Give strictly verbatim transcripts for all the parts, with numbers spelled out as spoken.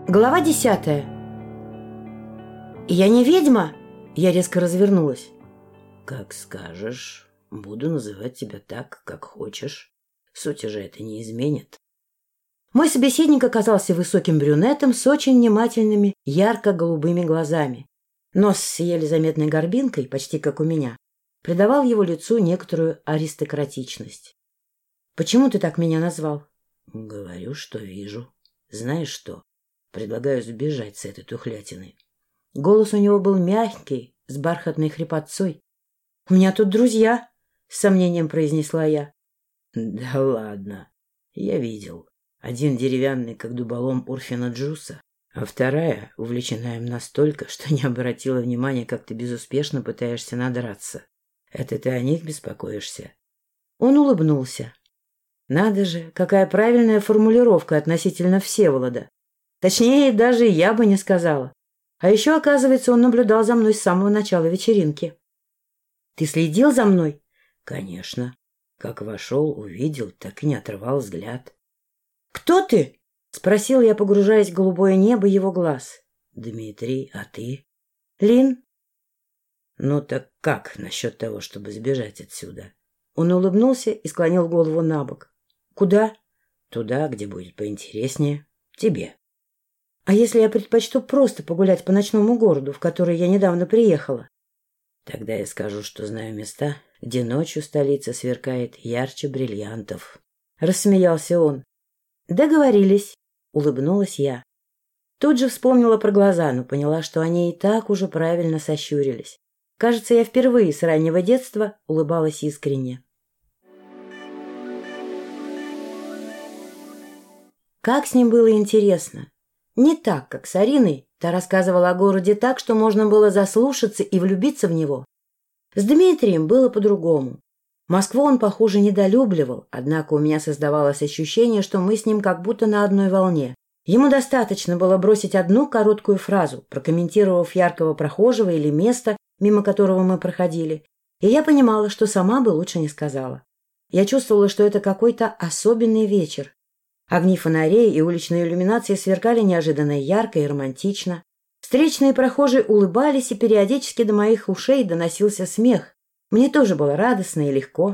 Глава десятая. «Я не ведьма!» Я резко развернулась. «Как скажешь. Буду называть тебя так, как хочешь. Сути же это не изменит». Мой собеседник оказался высоким брюнетом с очень внимательными, ярко-голубыми глазами. Нос с еле заметной горбинкой, почти как у меня, придавал его лицу некоторую аристократичность. «Почему ты так меня назвал?» «Говорю, что вижу. Знаешь что? Предлагаю сбежать с этой тухлятины». Голос у него был мягкий, с бархатной хрипотцой. «У меня тут друзья», — с сомнением произнесла я. «Да ладно. Я видел. Один деревянный, как дуболом Урфина Джуса, а вторая увлечена им настолько, что не обратила внимания, как ты безуспешно пытаешься надраться. Это ты о них беспокоишься?» Он улыбнулся. Надо же, какая правильная формулировка относительно Всеволода. Точнее, даже я бы не сказала. А еще, оказывается, он наблюдал за мной с самого начала вечеринки. «Ты следил за мной?» «Конечно. Как вошел, увидел, так и не отрывал взгляд». «Кто ты?» — спросил я, погружаясь в голубое небо его глаз. «Дмитрий, а ты?» «Лин». «Ну так как насчет того, чтобы сбежать отсюда?» Он улыбнулся и склонил голову на бок. «Куда?» «Туда, где будет поинтереснее. Тебе». «А если я предпочту просто погулять по ночному городу, в который я недавно приехала?» «Тогда я скажу, что знаю места, где ночью столица сверкает ярче бриллиантов». Рассмеялся он. «Договорились», — улыбнулась я. Тут же вспомнила про глаза, но поняла, что они и так уже правильно сощурились. Кажется, я впервые с раннего детства улыбалась искренне. Как с ним было интересно. Не так, как с Ариной. Та рассказывала о городе так, что можно было заслушаться и влюбиться в него. С Дмитрием было по-другому. Москву он, похоже, недолюбливал, однако у меня создавалось ощущение, что мы с ним как будто на одной волне. Ему достаточно было бросить одну короткую фразу, прокомментировав яркого прохожего или место, мимо которого мы проходили, и я понимала, что сама бы лучше не сказала. Я чувствовала, что это какой-то особенный вечер. Огни фонарей и уличные иллюминации сверкали неожиданно ярко и романтично. Встречные прохожие улыбались, и периодически до моих ушей доносился смех. Мне тоже было радостно и легко.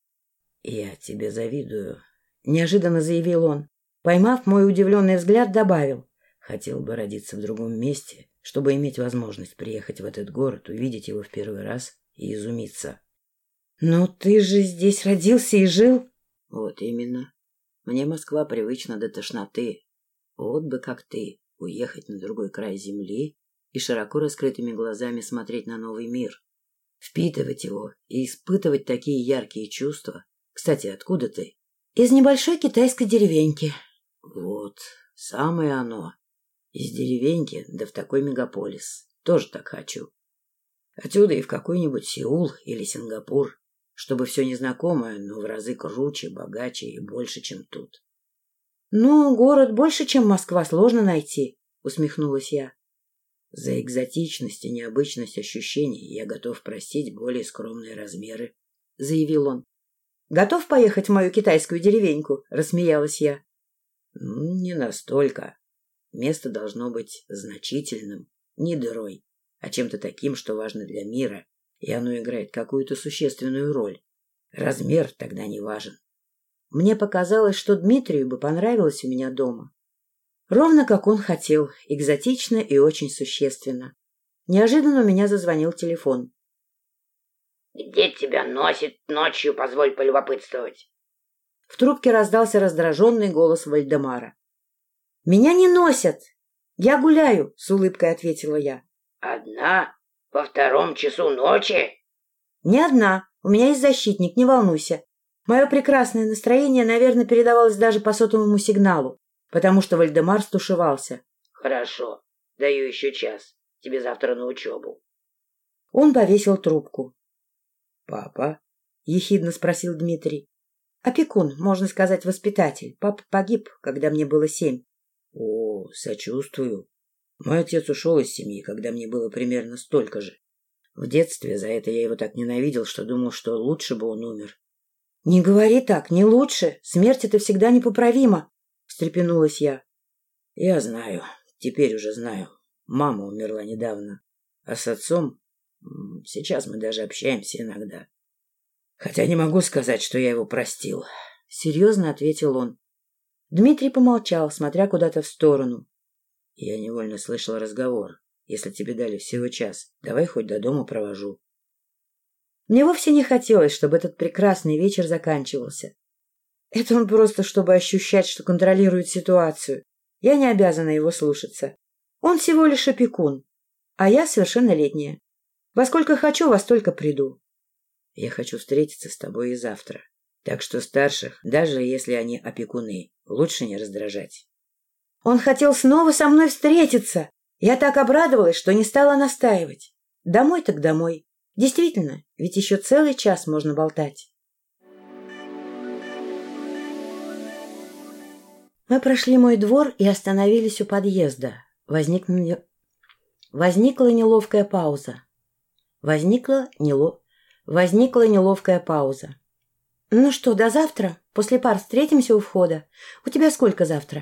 «Я тебе завидую», — неожиданно заявил он. Поймав мой удивленный взгляд, добавил. «Хотел бы родиться в другом месте, чтобы иметь возможность приехать в этот город, увидеть его в первый раз и изумиться». «Но ты же здесь родился и жил?» «Вот именно. Мне Москва привычна до тошноты. Вот бы как ты, уехать на другой край земли и широко раскрытыми глазами смотреть на новый мир, впитывать его и испытывать такие яркие чувства. Кстати, откуда ты?» «Из небольшой китайской деревеньки». «Вот, самое оно. Из деревеньки, да в такой мегаполис. Тоже так хочу. Отсюда и в какой-нибудь Сеул или Сингапур, чтобы все незнакомое, но в разы круче, богаче и больше, чем тут». «Ну, город больше, чем Москва, сложно найти», — усмехнулась я. «За экзотичность и необычность ощущений я готов простить более скромные размеры», — заявил он. «Готов поехать в мою китайскую деревеньку?» — рассмеялась я. «Не настолько. Место должно быть значительным, не дырой, а чем-то таким, что важно для мира, и оно играет какую-то существенную роль. Размер тогда не важен». Мне показалось, что Дмитрию бы понравилось у меня дома. Ровно как он хотел, экзотично и очень существенно. Неожиданно у меня зазвонил телефон. «Где тебя носит ночью, позволь полюбопытствовать?» В трубке раздался раздраженный голос Вальдемара. «Меня не носят! Я гуляю!» — с улыбкой ответила я. «Одна? Во втором часу ночи?» «Не одна. У меня есть защитник, не волнуйся. Мое прекрасное настроение, наверное, передавалось даже по сотовому сигналу, потому что Вальдемар стушевался». «Хорошо. Даю еще час. Тебе завтра на учебу». Он повесил трубку. «Папа?» — ехидно спросил Дмитрий. «Опекун, можно сказать, воспитатель. Папа погиб, когда мне было семь». «О, сочувствую. Мой отец ушел из семьи, когда мне было примерно столько же. В детстве за это я его так ненавидел, что думал, что лучше бы он умер». «Не говори так, не лучше. Смерть — это всегда непоправимо», — встрепенулась я. «Я знаю. Теперь уже знаю. Мама умерла недавно. А с отцом сейчас мы даже общаемся иногда. Хотя не могу сказать, что я его простил. Серьезно ответил он. Дмитрий помолчал, смотря куда-то в сторону. Я невольно слышал разговор. Если тебе дали всего час, давай хоть до дома провожу. Мне вовсе не хотелось, чтобы этот прекрасный вечер заканчивался. Это он просто, чтобы ощущать, что контролирует ситуацию. Я не обязана его слушаться. Он всего лишь опекун, а я совершеннолетняя. Во сколько хочу, во столько приду. Я хочу встретиться с тобой и завтра. Так что старших, даже если они опекуны, лучше не раздражать. Он хотел снова со мной встретиться. Я так обрадовалась, что не стала настаивать. Домой так домой. Действительно, ведь еще целый час можно болтать. Мы прошли мой двор и остановились у подъезда. Возникла, Возникла неловкая пауза. Возникла, нело... Возникла неловкая пауза. «Ну что, до завтра? После пар встретимся у входа. У тебя сколько завтра?»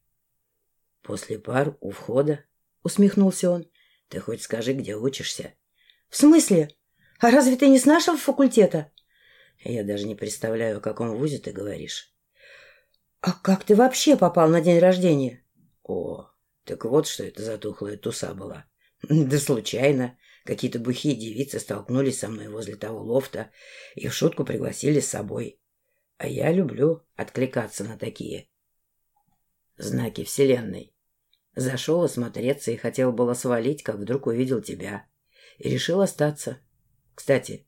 «После пар у входа?» — усмехнулся он. «Ты хоть скажи, где учишься?» «В смысле? А разве ты не с нашего факультета?» «Я даже не представляю, о каком вузе ты говоришь». «А как ты вообще попал на день рождения?» «О, так вот, что это за тухлая туса была. Да случайно. Какие-то бухие девицы столкнулись со мной возле того лофта и в шутку пригласили с собой. А я люблю откликаться на такие знаки вселенной. Зашел осмотреться и хотел было свалить, как вдруг увидел тебя. И решил остаться. Кстати,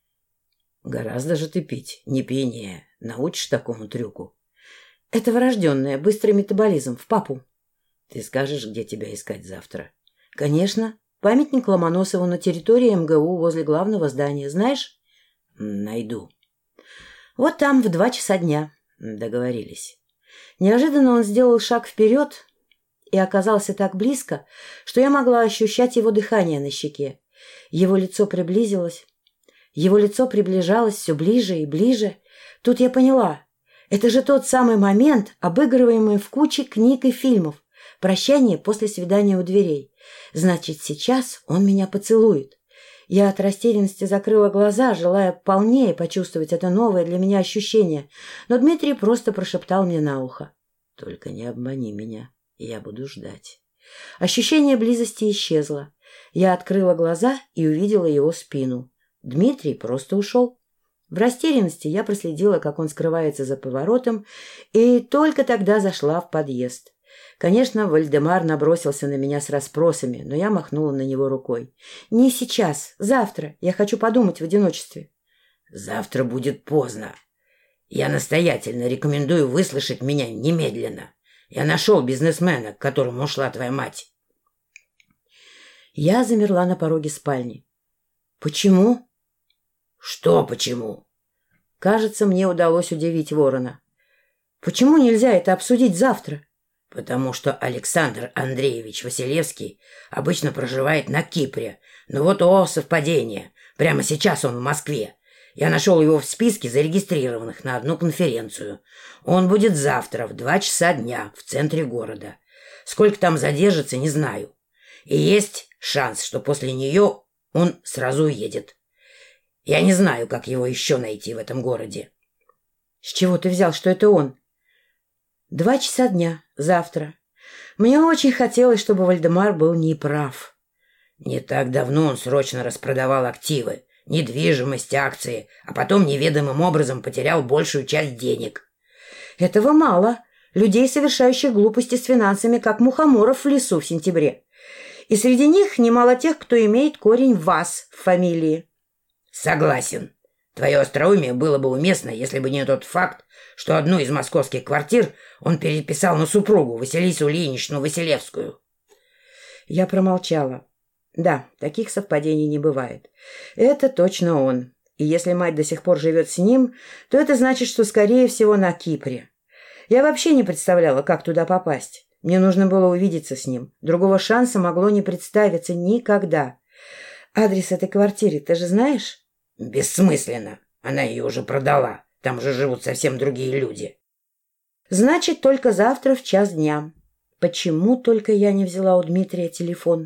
гораздо же ты пить, не пьянее. Научишь такому трюку?» «Это врожденное, быстрый метаболизм, в папу». «Ты скажешь, где тебя искать завтра?» «Конечно. Памятник Ломоносову на территории эм гэ у возле главного здания. Знаешь?» «Найду». «Вот там в два часа дня». «Договорились». Неожиданно он сделал шаг вперед и оказался так близко, что я могла ощущать его дыхание на щеке. Его лицо приблизилось. Его лицо приближалось все ближе и ближе. Тут я поняла. Это же тот самый момент, обыгрываемый в куче книг и фильмов. Прощание после свидания у дверей. Значит, сейчас он меня поцелует. Я от растерянности закрыла глаза, желая полнее почувствовать это новое для меня ощущение. Но Дмитрий просто прошептал мне на ухо. «Только не обмани меня, я буду ждать». Ощущение близости исчезло. Я открыла глаза и увидела его спину. Дмитрий просто ушел. В растерянности я проследила, как он скрывается за поворотом, и только тогда зашла в подъезд. Конечно, Вальдемар набросился на меня с расспросами, но я махнула на него рукой. «Не сейчас, завтра. Я хочу подумать в одиночестве». «Завтра будет поздно. Я настоятельно рекомендую выслушать меня немедленно. Я нашел бизнесмена, к которому ушла твоя мать». Я замерла на пороге спальни. «Почему?» «Что почему?» Кажется, мне удалось удивить ворона. «Почему нельзя это обсудить завтра?» «Потому что Александр Андреевич Василевский обычно проживает на Кипре. Но вот, о, совпадение. Прямо сейчас он в Москве. Я нашел его в списке зарегистрированных на одну конференцию. Он будет завтра в два часа дня в центре города. Сколько там задержится, не знаю. И есть шанс, что после нее он сразу уедет. Я не знаю, как его еще найти в этом городе». «С чего ты взял, что это он?» «Два часа дня, завтра. Мне очень хотелось, чтобы Вальдемар был неправ». «Не так давно он срочно распродавал активы, недвижимость, акции, а потом неведомым образом потерял большую часть денег». «Этого мало. Людей, совершающих глупости с финансами, как мухоморов в лесу в сентябре. И среди них немало тех, кто имеет корень «вас» в фамилии». «Согласен. Твое остроумие было бы уместно, если бы не тот факт, что одну из московских квартир он переписал на супругу Василису Ильиничну Василевскую». Я промолчала. Да, таких совпадений не бывает. Это точно он. И если мать до сих пор живет с ним, то это значит, что, скорее всего, на Кипре. Я вообще не представляла, как туда попасть. Мне нужно было увидеться с ним. Другого шанса могло не представиться никогда. Адрес этой квартиры ты же знаешь? «Бессмысленно. Она ее уже продала. Там же живут совсем другие люди». «Значит, только завтра в час дня. Почему только я не взяла у Дмитрия телефон?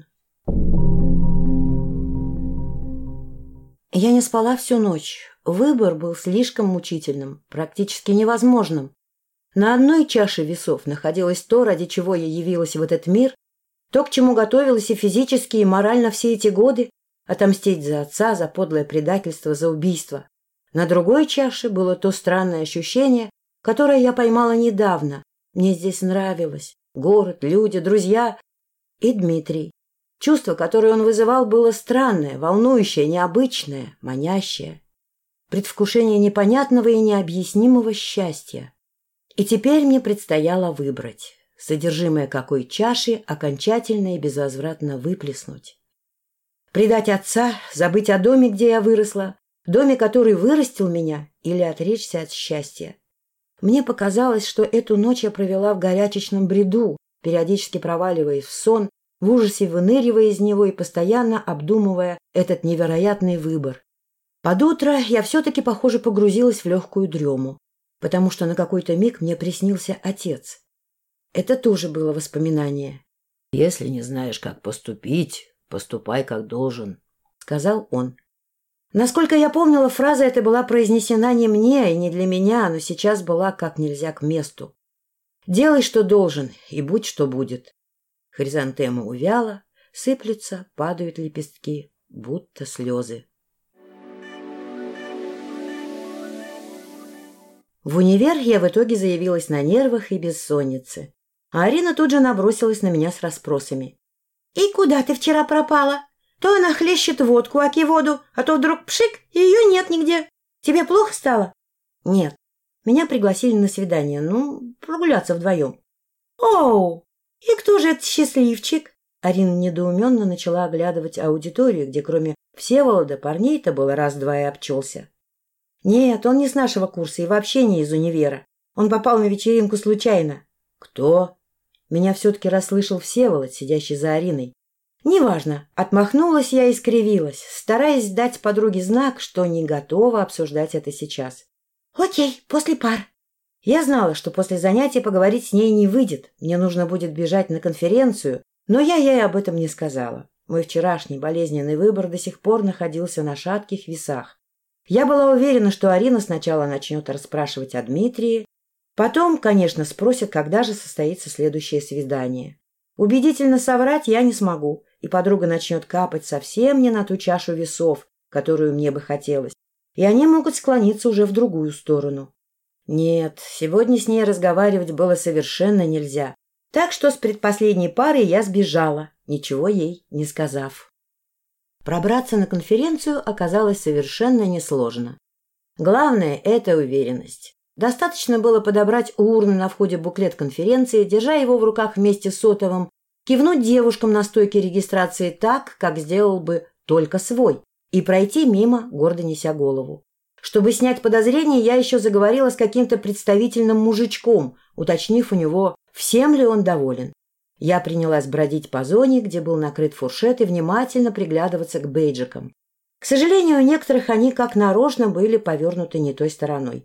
Я не спала всю ночь. Выбор был слишком мучительным, практически невозможным. На одной чаше весов находилось то, ради чего я явилась в этот мир, то, к чему готовилась и физически, и морально все эти годы, отомстить за отца, за подлое предательство, за убийство. На другой чаше было то странное ощущение, которое я поймала недавно. Мне здесь нравилось. Город, люди, друзья и Дмитрий. Чувство, которое он вызывал, было странное, волнующее, необычное, манящее. Предвкушение непонятного и необъяснимого счастья. И теперь мне предстояло выбрать, содержимое какой чаши окончательно и безвозвратно выплеснуть. Предать отца, забыть о доме, где я выросла, доме, который вырастил меня, или отречься от счастья. Мне показалось, что эту ночь я провела в горячечном бреду, периодически проваливаясь в сон, в ужасе выныривая из него и постоянно обдумывая этот невероятный выбор. Под утро я все-таки, похоже, погрузилась в легкую дрему, потому что на какой-то миг мне приснился отец. Это тоже было воспоминание. «Если не знаешь, как поступить, поступай, как должен», — сказал он. Насколько я помнила, фраза эта была произнесена не мне и не для меня, но сейчас была как нельзя к месту. «Делай, что должен, и будь, что будет». Хризантема увяла, сыплются, падают лепестки, будто слезы. В универ я в итоге заявилась на нервах и бессоннице. А Арина тут же набросилась на меня с расспросами. «И куда ты вчера пропала? То она хлещет водку, аки воду, а то вдруг пшик, и ее нет нигде. Тебе плохо стало?» «Нет. Меня пригласили на свидание, ну, прогуляться вдвоем». «Оу! И кто же этот счастливчик?» Арина недоуменно начала оглядывать аудиторию, где кроме Всеволода парней-то было раз-два и обчелся. «Нет, он не с нашего курса и вообще не из универа. Он попал на вечеринку случайно». «Кто?» Меня все-таки расслышал Всеволод, сидящий за Ариной. «Неважно». Отмахнулась я и скривилась, стараясь дать подруге знак, что не готова обсуждать это сейчас. «Окей, после пар». Я знала, что после занятия поговорить с ней не выйдет. Мне нужно будет бежать на конференцию, но я ей об этом не сказала. Мой вчерашний болезненный выбор до сих пор находился на шатких весах. Я была уверена, что Арина сначала начнет расспрашивать о Дмитрии, потом, конечно, спросит, когда же состоится следующее свидание. Убедительно соврать я не смогу, и подруга начнет капать совсем не на ту чашу весов, которую мне бы хотелось, и они могут склониться уже в другую сторону. Нет, сегодня с ней разговаривать было совершенно нельзя, так что с предпоследней парой я сбежала, ничего ей не сказав. Пробраться на конференцию оказалось совершенно несложно. Главное – это уверенность. Достаточно было подобрать у урны на входе буклет конференции, держа его в руках вместе с сотовым, кивнуть девушкам на стойке регистрации так, как сделал бы только свой, и пройти мимо, гордо неся голову. Чтобы снять подозрения, я еще заговорила с каким-то представительным мужичком, уточнив у него, всем ли он доволен. Я принялась бродить по зоне, где был накрыт фуршет, и внимательно приглядываться к бейджикам. К сожалению, у некоторых они как нарочно были повернуты не той стороной.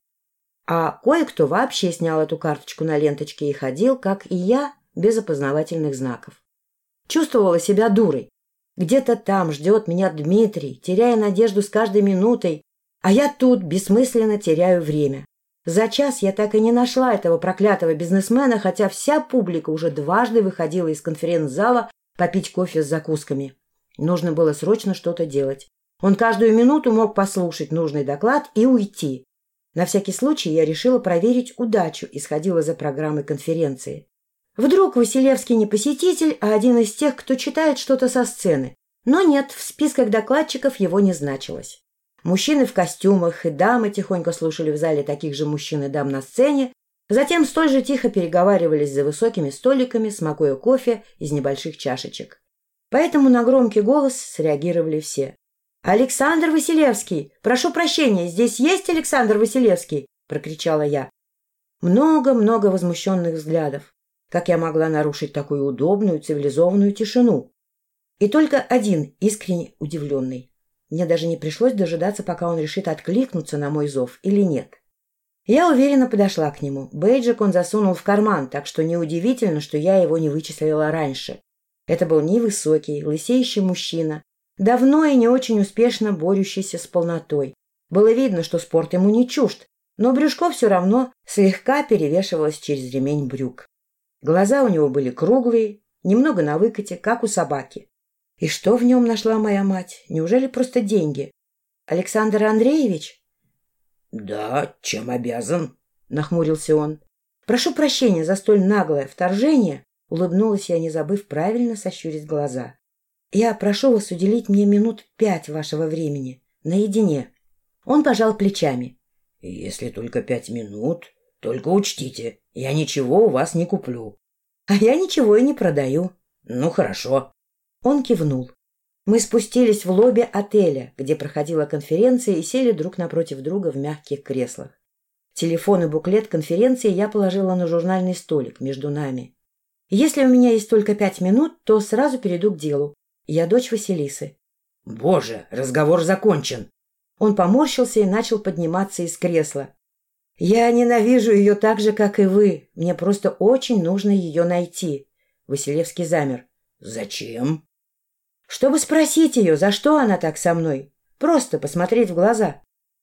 А кое-кто вообще снял эту карточку на ленточке и ходил, как и я, без опознавательных знаков. Чувствовала себя дурой. Где-то там ждет меня Дмитрий, теряя надежду с каждой минутой, а я тут бессмысленно теряю время. За час я так и не нашла этого проклятого бизнесмена, хотя вся публика уже дважды выходила из конференц-зала попить кофе с закусками. Нужно было срочно что-то делать. Он каждую минуту мог послушать нужный доклад и уйти. На всякий случай я решила проверить удачу и сходила за программой конференции. Вдруг Василевский не посетитель, а один из тех, кто читает что-то со сцены. Но нет, в списках докладчиков его не значилось. Мужчины в костюмах и дамы тихонько слушали в зале таких же мужчин и дам на сцене, затем столь же тихо переговаривались за высокими столиками, смакуя кофе из небольших чашечек. Поэтому на громкий голос среагировали все. «Александр Василевский! Прошу прощения, здесь есть Александр Василевский?» – прокричала я. Много-много возмущенных взглядов. Как я могла нарушить такую удобную, цивилизованную тишину? И только один искренне удивленный. Мне даже не пришлось дожидаться, пока он решит откликнуться на мой зов или нет. Я уверенно подошла к нему. Бейджик он засунул в карман, так что неудивительно, что я его не вычислила раньше. Это был невысокий, лысеющий мужчина, давно и не очень успешно борющийся с полнотой. Было видно, что спорт ему не чужд, но брюшко все равно слегка перевешивалось через ремень брюк. Глаза у него были круглые, немного на выкате, как у собаки. И что в нем нашла моя мать? Неужели просто деньги? Александр Андреевич? — Да, чем обязан? — нахмурился он. — Прошу прощения за столь наглое вторжение, — улыбнулась я, не забыв правильно сощурить глаза. — Я прошу вас уделить мне минут пять вашего времени, наедине. Он пожал плечами. — Если только пять минут, только учтите, я ничего у вас не куплю. — А я ничего и не продаю. — Ну, хорошо. Он кивнул. Мы спустились в лобби отеля, где проходила конференция, и сели друг напротив друга в мягких креслах. Телефон и буклет конференции я положила на журнальный столик между нами. Если у меня есть только пять минут, то сразу перейду к делу. Я дочь Василисы. — Боже, разговор закончен. Он поморщился и начал подниматься из кресла. — Я ненавижу ее так же, как и вы. Мне просто очень нужно ее найти. Василевский замер. — Зачем? Чтобы спросить ее, за что она так со мной. Просто посмотреть в глаза.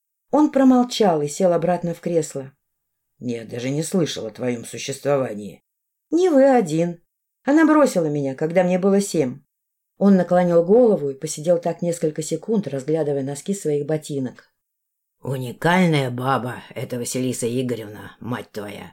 Он промолчал и сел обратно в кресло. — Я даже не слышал о твоем существовании. — Не вы один. Она бросила меня, когда мне было семь. Он наклонил голову и посидел так несколько секунд, разглядывая носки своих ботинок. — Уникальная баба эта Василиса Игоревна, мать твоя.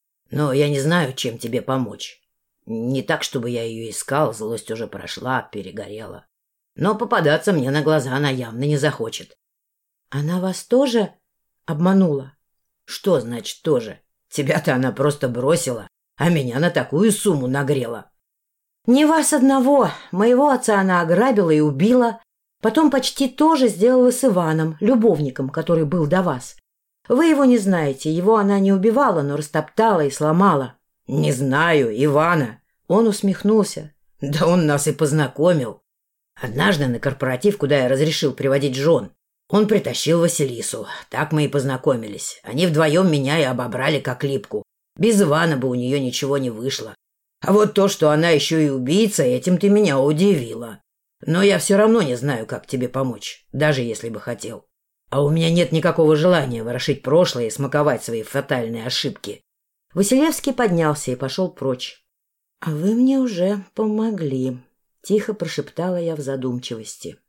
Но я не знаю, чем тебе помочь. Не так, чтобы я ее искал, злость уже прошла, перегорела. Но попадаться мне на глаза она явно не захочет. — Она вас тоже обманула? — Что значит тоже? Тебя-то она просто бросила, а меня на такую сумму нагрела. — Не вас одного. Моего отца она ограбила и убила. Потом почти то же сделала с Иваном, любовником, который был до вас. Вы его не знаете, его она не убивала, но растоптала и сломала. — Не знаю, Ивана. Он усмехнулся. — Да он нас и познакомил. Однажды на корпоратив, куда я разрешил приводить жен, он притащил Василису. Так мы и познакомились. Они вдвоем меня и обобрали как липку. Без Ивана бы у нее ничего не вышло. А вот то, что она еще и убийца, этим ты меня удивила. Но я все равно не знаю, как тебе помочь, даже если бы хотел. А у меня нет никакого желания ворошить прошлое и смаковать свои фатальные ошибки. Василевский поднялся и пошел прочь. — А вы мне уже помогли, — тихо прошептала я в задумчивости.